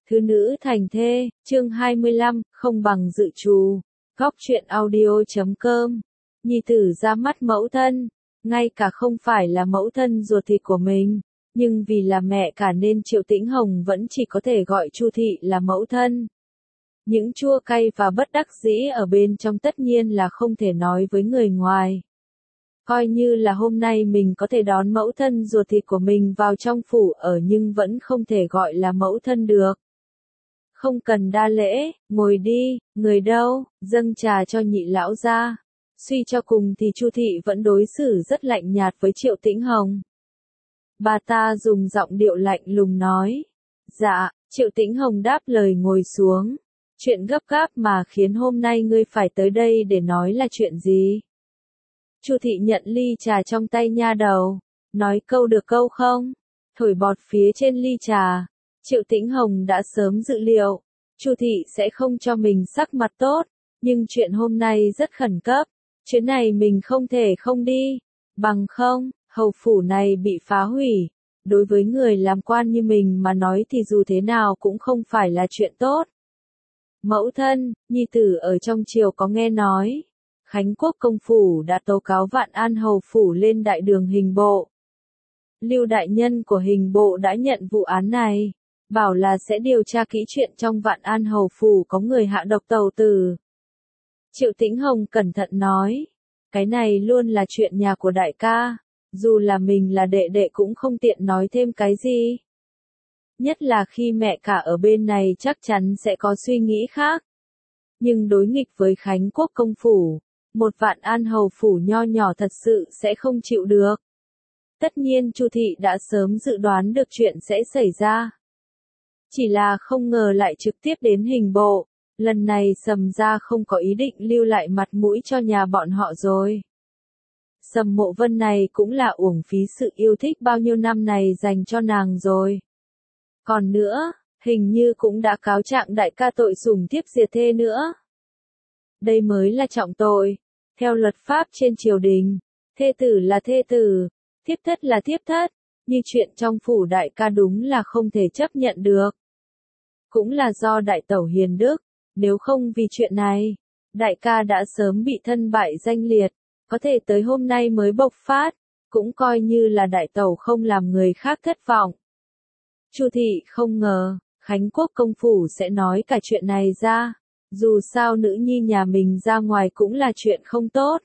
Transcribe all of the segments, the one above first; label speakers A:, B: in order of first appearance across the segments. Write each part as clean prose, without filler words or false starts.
A: Thứ nữ thành thê, chương 25, không bằng dự trù. Góc truyện audio.com. Nhi tử ra mắt mẫu thân, ngay cả không phải là mẫu thân ruột thịt của mình, nhưng vì là mẹ cả nên Triệu Tĩnh Hồng vẫn chỉ có thể gọi Chu Thị là mẫu thân. Những chua cay và bất đắc dĩ ở bên trong tất nhiên là không thể nói với người ngoài. Coi như là hôm nay mình có thể đón mẫu thân ruột thịt của mình vào trong phủ ở nhưng vẫn không thể gọi là mẫu thân được. Không cần đa lễ, ngồi đi, người đâu, dâng trà cho nhị lão ra. Suy cho cùng thì Chu Thị vẫn đối xử rất lạnh nhạt với Triệu Tĩnh Hồng. Bà ta dùng giọng điệu lạnh lùng nói. Dạ, Triệu Tĩnh Hồng đáp lời ngồi xuống. Chuyện gấp gáp mà khiến hôm nay ngươi phải tới đây để nói là chuyện gì? Chu Thị nhận ly trà trong tay nha đầu. Nói câu được câu không? Thổi bọt phía trên ly trà. Triệu Tĩnh Hồng đã sớm dự liệu, Chu Thị sẽ không cho mình sắc mặt tốt, nhưng chuyện hôm nay rất khẩn cấp, chuyến này mình không thể không đi, bằng không, hầu phủ này bị phá hủy, đối với người làm quan như mình mà nói thì dù thế nào cũng không phải là chuyện tốt. Mẫu thân, nhi tử ở trong triều có nghe nói, Khánh Quốc công phủ đã tố cáo Vạn An hầu phủ lên đại đường hình bộ. Lưu đại nhân của hình bộ đã nhận vụ án này. Bảo là sẽ điều tra kỹ chuyện trong Vạn An hầu phủ có người hạ độc tàu tử. Triệu Tĩnh Hồng cẩn thận nói, cái này luôn là chuyện nhà của đại ca, dù là mình là đệ đệ cũng không tiện nói thêm cái gì. Nhất là khi mẹ cả ở bên này chắc chắn sẽ có suy nghĩ khác. Nhưng đối nghịch với Khánh Quốc công phủ, một Vạn An hầu phủ nho nhỏ thật sự sẽ không chịu được. Tất nhiên Chu Thị đã sớm dự đoán được chuyện sẽ xảy ra. Chỉ là không ngờ lại trực tiếp đến hình bộ, lần này Sầm gia không có ý định lưu lại mặt mũi cho nhà bọn họ rồi. Sầm Mộ Vân này cũng là uổng phí sự yêu thích bao nhiêu năm này dành cho nàng rồi. Còn nữa, hình như cũng đã cáo trạng đại ca tội sủng thiếp diệt thê nữa. Đây mới là trọng tội, theo luật pháp trên triều đình, thê tử là thê tử, thiếp thất là thiếp thất, như chuyện trong phủ đại ca đúng là không thể chấp nhận được. Cũng là do đại tẩu hiền đức, nếu không vì chuyện này, đại ca đã sớm bị thân bại danh liệt, có thể tới hôm nay mới bộc phát, cũng coi như là đại tẩu không làm người khác thất vọng. Chu Thị không ngờ, Khánh Quốc công phủ sẽ nói cả chuyện này ra, dù sao nữ nhi nhà mình ra ngoài cũng là chuyện không tốt.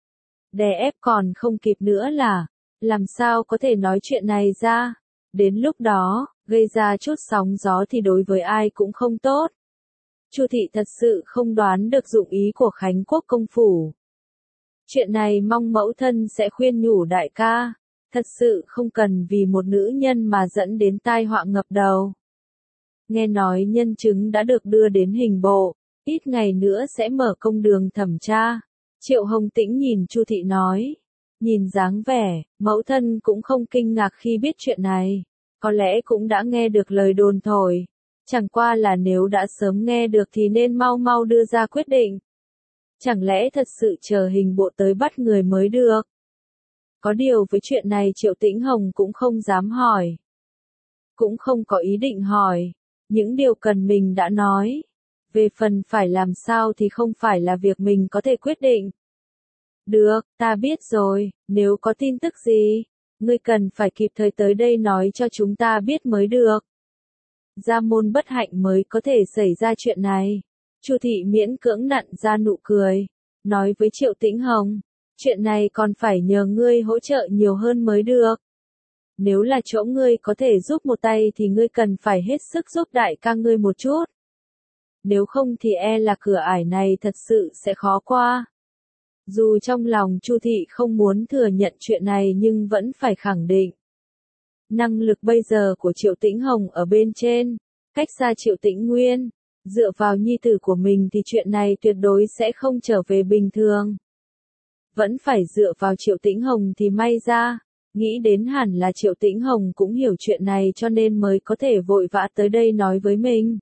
A: Đè ép còn không kịp nữa là, làm sao có thể nói chuyện này ra, đến lúc đó, gây ra chút sóng gió thì đối với ai cũng không tốt. Chu Thị thật sự không đoán được dụng ý của Khánh Quốc công phủ. Chuyện này mong mẫu thân sẽ khuyên nhủ đại ca, thật sự không cần vì một nữ nhân mà dẫn đến tai họa ngập đầu. Nghe nói nhân chứng đã được đưa đến hình bộ, ít ngày nữa sẽ mở công đường thẩm tra. Triệu Hồng Tĩnh nhìn Chu Thị nói, nhìn dáng vẻ, mẫu thân cũng không kinh ngạc khi biết chuyện này. Có lẽ cũng đã nghe được lời đồn thổi. Chẳng qua là nếu đã sớm nghe được thì nên mau mau đưa ra quyết định. Chẳng lẽ thật sự chờ hình bộ tới bắt người mới được? Có điều với chuyện này Triệu Tĩnh Hồng cũng không dám hỏi. Cũng không có ý định hỏi. Những điều cần mình đã nói. Về phần phải làm sao thì không phải là việc mình có thể quyết định. Được, ta biết rồi, nếu có tin tức gì, ngươi cần phải kịp thời tới đây nói cho chúng ta biết mới được. Gia môn bất hạnh mới có thể xảy ra chuyện này. Chu Thị miễn cưỡng nặn ra nụ cười, nói với Triệu Tĩnh Hồng, chuyện này còn phải nhờ ngươi hỗ trợ nhiều hơn mới được. Nếu là chỗ ngươi có thể giúp một tay thì ngươi cần phải hết sức giúp đại ca ngươi một chút. Nếu không thì e là cửa ải này thật sự sẽ khó qua. Dù trong lòng Chu Thị không muốn thừa nhận chuyện này nhưng vẫn phải khẳng định. Năng lực bây giờ của Triệu Tĩnh Hồng ở bên trên, cách xa Triệu Tĩnh Nguyên, dựa vào nhi tử của mình thì chuyện này tuyệt đối sẽ không trở về bình thường. Vẫn phải dựa vào Triệu Tĩnh Hồng thì may ra, nghĩ đến hẳn là Triệu Tĩnh Hồng cũng hiểu chuyện này cho nên mới có thể vội vã tới đây nói với mình.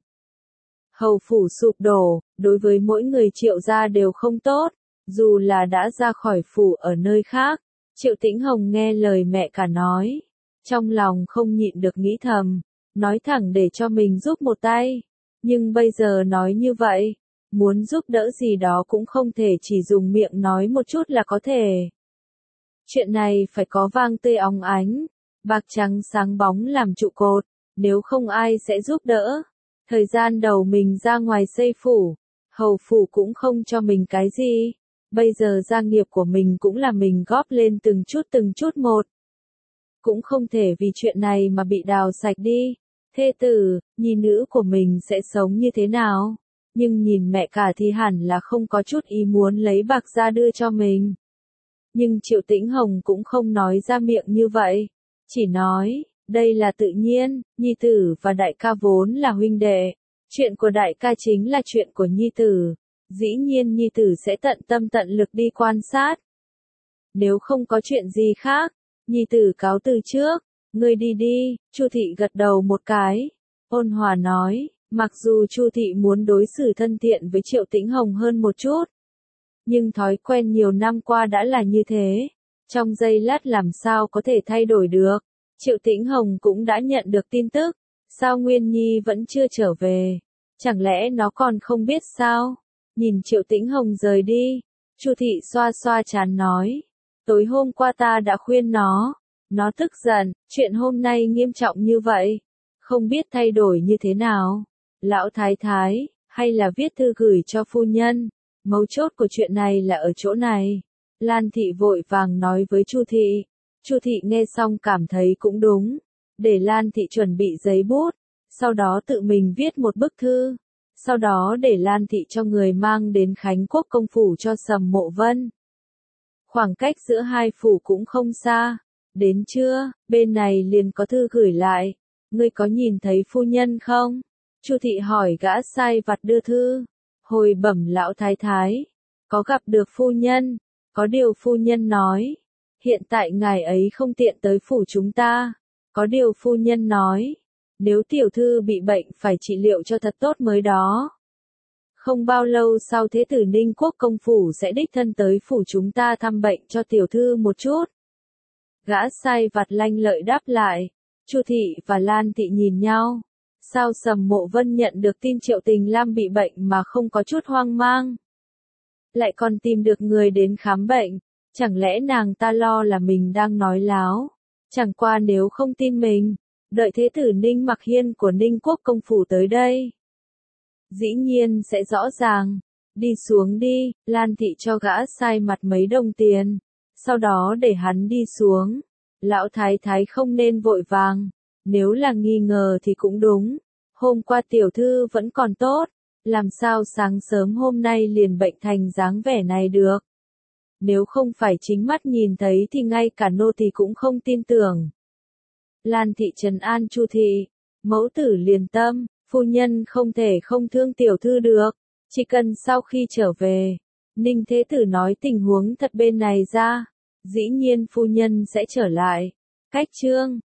A: Hầu phủ sụp đổ, đối với mỗi người Triệu gia đều không tốt. Dù là đã ra khỏi phủ ở nơi khác, Triệu Tĩnh Hồng nghe lời mẹ cả nói, trong lòng không nhịn được nghĩ thầm, nói thẳng để cho mình giúp một tay. Nhưng bây giờ nói như vậy, muốn giúp đỡ gì đó cũng không thể chỉ dùng miệng nói một chút là có thể. Chuyện này phải có vàng tươi óng ánh, bạc trắng sáng bóng làm trụ cột, nếu không ai sẽ giúp đỡ. Thời gian đầu mình ra ngoài xây phủ, hầu phủ cũng không cho mình cái gì. Bây giờ gia nghiệp của mình cũng là mình góp lên từng chút một. Cũng không thể vì chuyện này mà bị đào sạch đi. Thê tử, nhi nữ của mình sẽ sống như thế nào? Nhưng nhìn mẹ cả thì hẳn là không có chút ý muốn lấy bạc ra đưa cho mình. Nhưng Triệu Tĩnh Hồng cũng không nói ra miệng như vậy. Chỉ nói, đây là tự nhiên, nhi tử và đại ca vốn là huynh đệ. Chuyện của đại ca chính là chuyện của nhi tử. Dĩ nhiên nhi tử sẽ tận tâm tận lực đi quan sát. Nếu không có chuyện gì khác, nhi tử cáo từ trước, ngươi đi đi. Chu thị gật đầu một cái, ôn hòa nói, mặc dù Chu thị muốn đối xử thân thiện với Triệu Tĩnh Hồng hơn một chút, nhưng thói quen nhiều năm qua đã là như thế, trong giây lát làm sao có thể thay đổi được. Triệu Tĩnh Hồng cũng đã nhận được tin tức, sao Nguyên Nhi vẫn chưa trở về, chẳng lẽ nó còn không biết sao? Nhìn Triệu Tĩnh Hồng rời đi, Chu thị xoa xoa trán nói, tối hôm qua ta đã khuyên nó tức giận, chuyện hôm nay nghiêm trọng như vậy, không biết thay đổi như thế nào. Lão thái thái, hay là viết thư gửi cho phu nhân, mấu chốt của chuyện này là ở chỗ này. Lan thị vội vàng nói với Chu thị. Chu thị nghe xong cảm thấy cũng đúng, để Lan thị chuẩn bị giấy bút, sau đó tự mình viết một bức thư, sau đó để Lan thị cho người mang đến Khánh Quốc công phủ cho Sầm Mộ Vân. Khoảng cách giữa hai phủ cũng không xa, đến trưa, bên này liền có thư gửi lại, ngươi có nhìn thấy phu nhân không? Chu thị hỏi gã sai vặt đưa thư, hồi bẩm lão thái thái, có gặp được phu nhân, có điều phu nhân nói, hiện tại ngài ấy không tiện tới phủ chúng ta, có điều phu nhân nói, nếu tiểu thư bị bệnh phải trị liệu cho thật tốt mới đó. Không bao lâu sau thế tử Ninh Quốc công phủ sẽ đích thân tới phủ chúng ta thăm bệnh cho tiểu thư một chút. Gã sai vặt lanh lợi đáp lại, Chu thị và Lan thị nhìn nhau. Sao Sầm Mộ Vân nhận được tin Triệu Tình Lam bị bệnh mà không có chút hoang mang? Lại còn tìm được người đến khám bệnh, chẳng lẽ nàng ta lo là mình đang nói láo? Chẳng qua nếu không tin mình, đợi thế tử Ninh Mặc Hiên của Ninh Quốc công phủ tới đây, dĩ nhiên sẽ rõ ràng. Đi xuống đi, Lan thị cho gã sai mặt mấy đồng tiền, sau đó để hắn đi xuống. Lão thái thái không nên vội vàng, nếu là nghi ngờ thì cũng đúng. Hôm qua tiểu thư vẫn còn tốt, làm sao sáng sớm hôm nay liền bệnh thành dáng vẻ này được? Nếu không phải chính mắt nhìn thấy thì ngay cả nô tỳ cũng không tin tưởng. Lan thị trấn an Chu thị, mẫu tử liền tâm, phu nhân không thể không thương tiểu thư được, chỉ cần sau khi trở về, Ninh thế tử nói tình huống thật bên này ra, dĩ nhiên phu nhân sẽ trở lại. Cách chương